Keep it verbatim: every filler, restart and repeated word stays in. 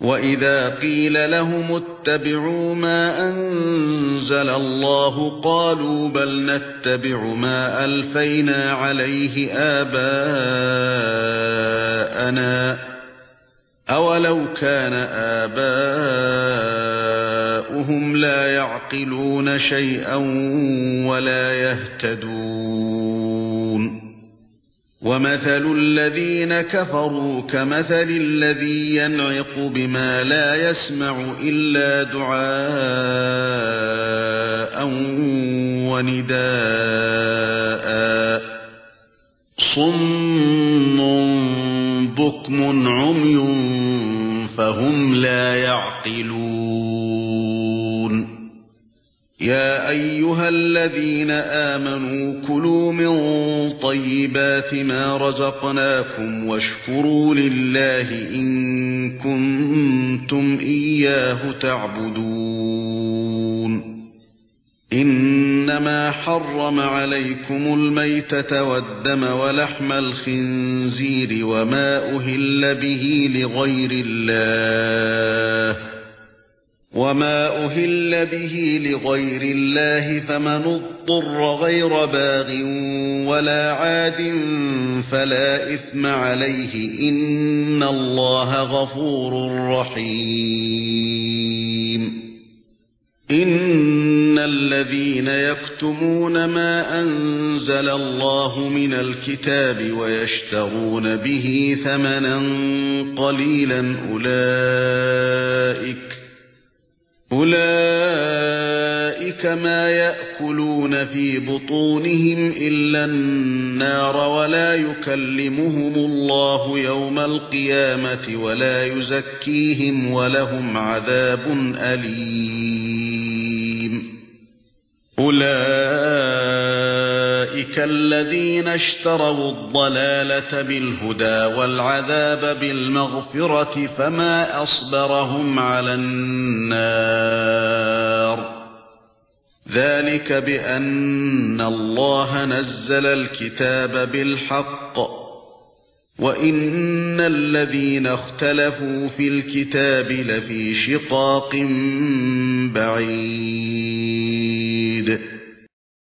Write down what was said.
وَإِذَا قِيلَ لَهُمُ اتَّبِعُوا مَا أَنزَلَ اللَّهُ قَالُوا بَلْ نَتَّبِعُ مَا أَلْفَيْنَا عَلَيْهِ آبَاءَنَا أَوَلَوْ كَانَ آبَاؤُهُمْ لَا يَعْقِلُونَ شَيْئًا وَلَا يَهْتَدُونَ وَمَثَلُ الَّذِينَ كَفَرُوا كَمَثَلِ الَّذِي يَنْعِقُ بِمَا لَا يَسْمَعُ إِلَّا دُعَاءً وَنِدَاءً صُمٌّ بُكْمٌ عُمْيٌ فَهُمْ لَا يَعْقِلُونَ يَا أَيُّهَا الَّذِينَ آمَنُوا كُلُوا مِن طَيِّبَاتِ مَا رَزَقْنَاكُمْ وَاشْكُرُوا لِلَّهِ إِن كُنتُمْ إِيَّاهُ تَعْبُدُونَ إِنَّمَا حَرَّمَ عَلَيْكُمُ الْمَيْتَةَ وَالدَّمَ وَلَحْمَ الْخِنزِيرِ وَمَا أُهِلَّ بِهِ لِغَيْرِ اللَّهِ وَمَا أُهِلَّ بِهِ لِغَيْرِ اللَّهِ فَمَنِ اضْطُرَّ غَيْرَ بَاغٍ وَلَا عَادٍ فَلَا إِثْمَ عَلَيْهِ إِنَّ اللَّهَ غَفُورٌ رَّحِيمٌ إِنَّ الَّذِينَ يَكْتُمُونَ مَا أَنزَلَ اللَّهُ مِنَ الْكِتَابِ وَيَشْتَرُونَ بِهِ ثَمَنًا قَلِيلًا أُولَئِكَ أُولَئِكَ مَا يَأْكُلُونَ فِي بُطُونِهِمْ إِلَّا النَّارَ وَلَا يُكَلِّمُهُمُ اللَّهُ يَوْمَ الْقِيَامَةِ وَلَا يُزَكِّيهِمْ وَلَهُمْ عَذَابٌ أَلِيمٌ أُولَئِكَ الَّذِينَ اشْتَرَوُا الضَّلَالَةَ بِالْهُدَى وَالْعَذَابَ بِالْمَغْفِرَةِ فَمَا أَصْبَرَهُمْ عَلَى النَّارِ ذَلِكَ بِأَنَّ اللَّهَ نَزَّلَ الْكِتَابَ بِالْحَقِّ وَإِنَّ الَّذِينَ اخْتَلَفُوا فِي الْكِتَابِ لَفِي شِقَاقٍ بَعِيدٍ